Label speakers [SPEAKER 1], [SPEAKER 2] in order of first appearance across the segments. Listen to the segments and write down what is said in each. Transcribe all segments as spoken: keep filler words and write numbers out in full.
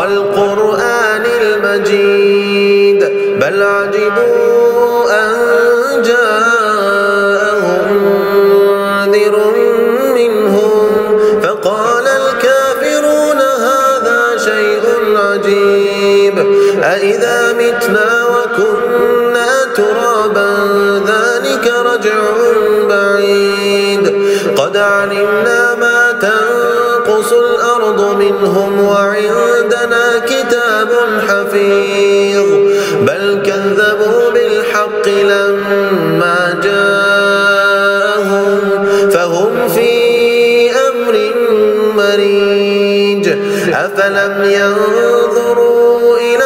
[SPEAKER 1] والقرآن المجيد بل عجبوا أن جاءهم منذر منهم فقال الكافرون هذا شيء عجيب أإذا متنا وكنا ترابا ذلك رجع بعيد قد علمنا ما تنقص الأرض منهم وعندنا كتاب حفيظ بل كذبوا بالحق لما جاءهم فهم في أمر مريج أفلم ينظروا إلى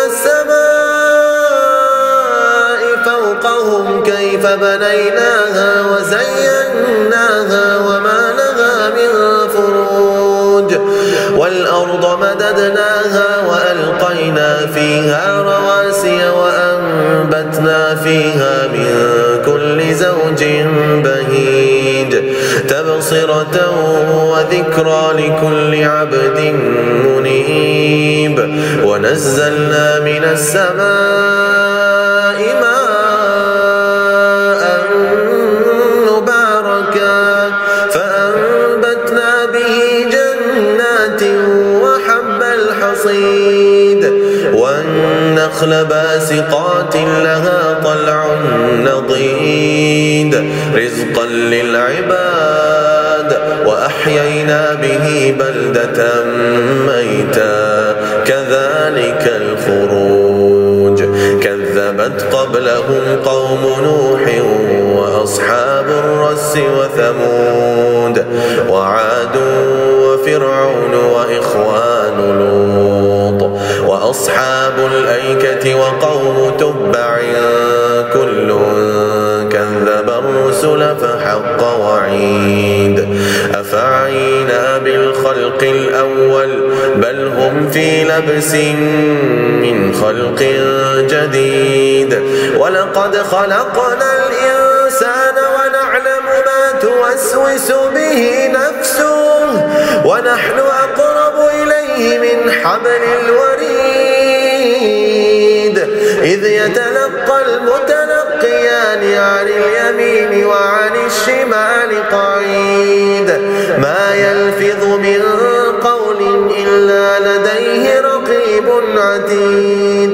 [SPEAKER 1] السماء فوقهم كيف بنيناها وزيناها وما لها من فروج والأرض مددناها وألقينا فيها رواسي وأنبتنا فيها من كل زوج بهيج تبصرة وذكرى لكل عبد منيب ونزلنا من السماء ماء مباركا فأنبتنا به جنات وحب الحصيد والنخل باسقات لها طلع نضيد رزقا للعباد وأحيينا به بلدة ميتا كذلك الخروج كذبت قبلهم قوم نوح وأصحاب الرس وثمود وعاد وفرعون وإخوان لوط وأصحاب الأيكة وقوم تبع كل كذب الرسل فحق وعيد أفعينا بالخلق الأول بل هم في لبس من خلق جديد ولقد خلقنا الإنسان ونعلم ما توسوس به نفسه ونحن أقرب إليه من حبل الوريد إذ يتلقى المتلقيان عن اليمين وعن الشمال قعيد ما يلفظ من قول إلا لديه رقيب عتيد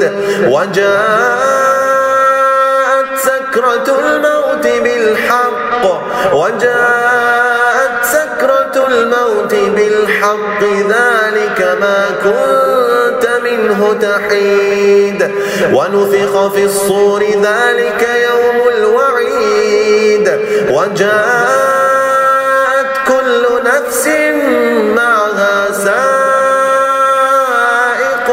[SPEAKER 1] وجاءت سكرة الموت بالحق وجاءت سكرة الموت بالحق ذلك ما كنت منه تحيد ونفخ في الصور ذلك يوم الوعيد وجاءت كل نفس معها سائق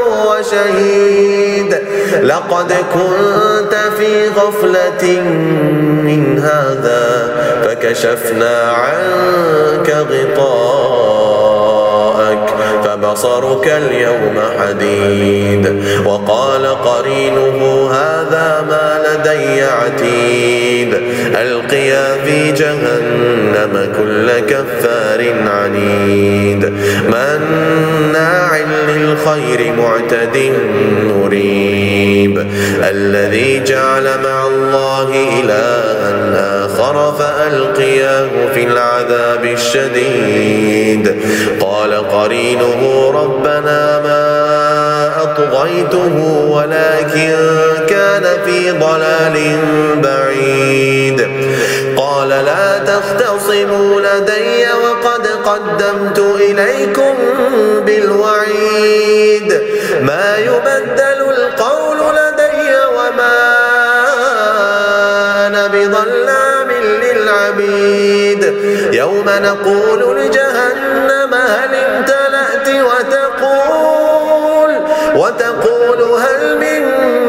[SPEAKER 1] وشهيد لقد كنت في غفلة من هذا فكشفنا عنك غطاءك فبصرك اليوم حديد وقال قرينه هذا ما لدي عتيد ألقيا في جهنم كل كفار عنيد مناع للخير معتد مريب الذي جعل مع الله إلها آخر فألقياه في العذاب الشديد قال قرينه ربنا ما أطغيته ولكن كان في ضلال بعيد قال لا تختصموا لدي وقد قدمت إليكم بالوعيد ما يبدل القول لدي وما أنا بظلام للعبيد يوم نقول لجهنم هل امتلأت وتقول وتقول هل من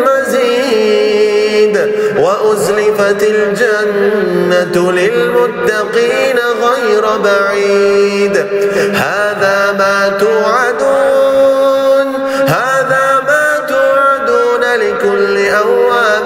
[SPEAKER 1] مزيد وأزلفت الجنة للمتقين غير بعيد هذا ما توعدون هذا ما توعدون لكل أواب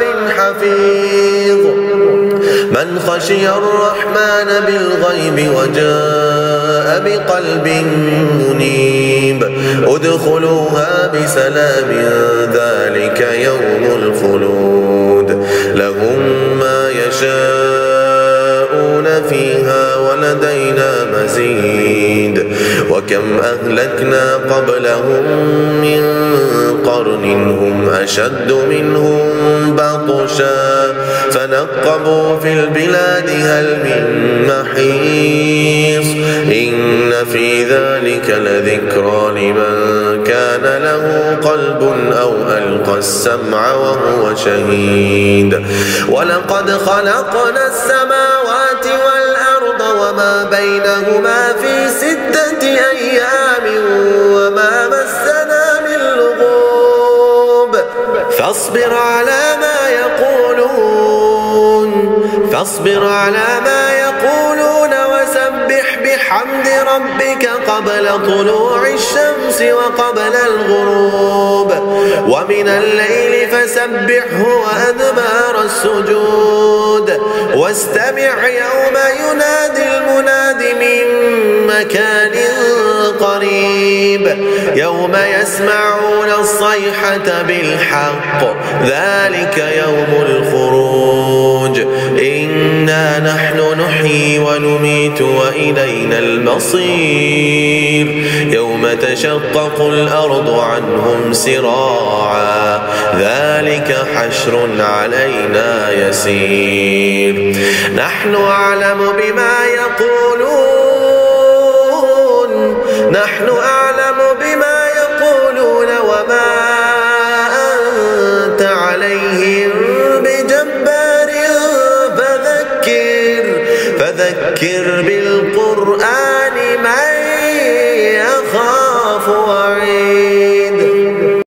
[SPEAKER 1] حفيظ من خشي الرحمن بالغيب وجاء بقلب منيب ادخلوها بسلام ذلك يوم الخلود لهم ما يشاءون فيها ولدينا مزيد وكم أهلكنا قبلهم من قرن هم أشد منهم بطشا فنقبوا في البلاد هل من محيص إن في ذلك لذكرى لمن كان له قلب أو ألقى السمع وهو شهيد ولقد خلقنا السماوات والأرض وما بينهما في ستة أيام وما مسنا من لغوب فاصبر على ما يقولون فاصبر على ما يقولون وسبح بحمد ربك قبل طلوع الشمس وقبل الغروب ومن الليل فسبحه وأدبار السجود واستمع يوم ينادي المناد من مكان قريب يوم يسمعون الصيحة بالحق ذلك يوم الخروج إنا نحن نحيي ونميت وإلينا المصير يوم تشقق الأرض عنهم سراعا ذلك حشر علينا يسير نحن أعلم بما يقولون نحن أعلم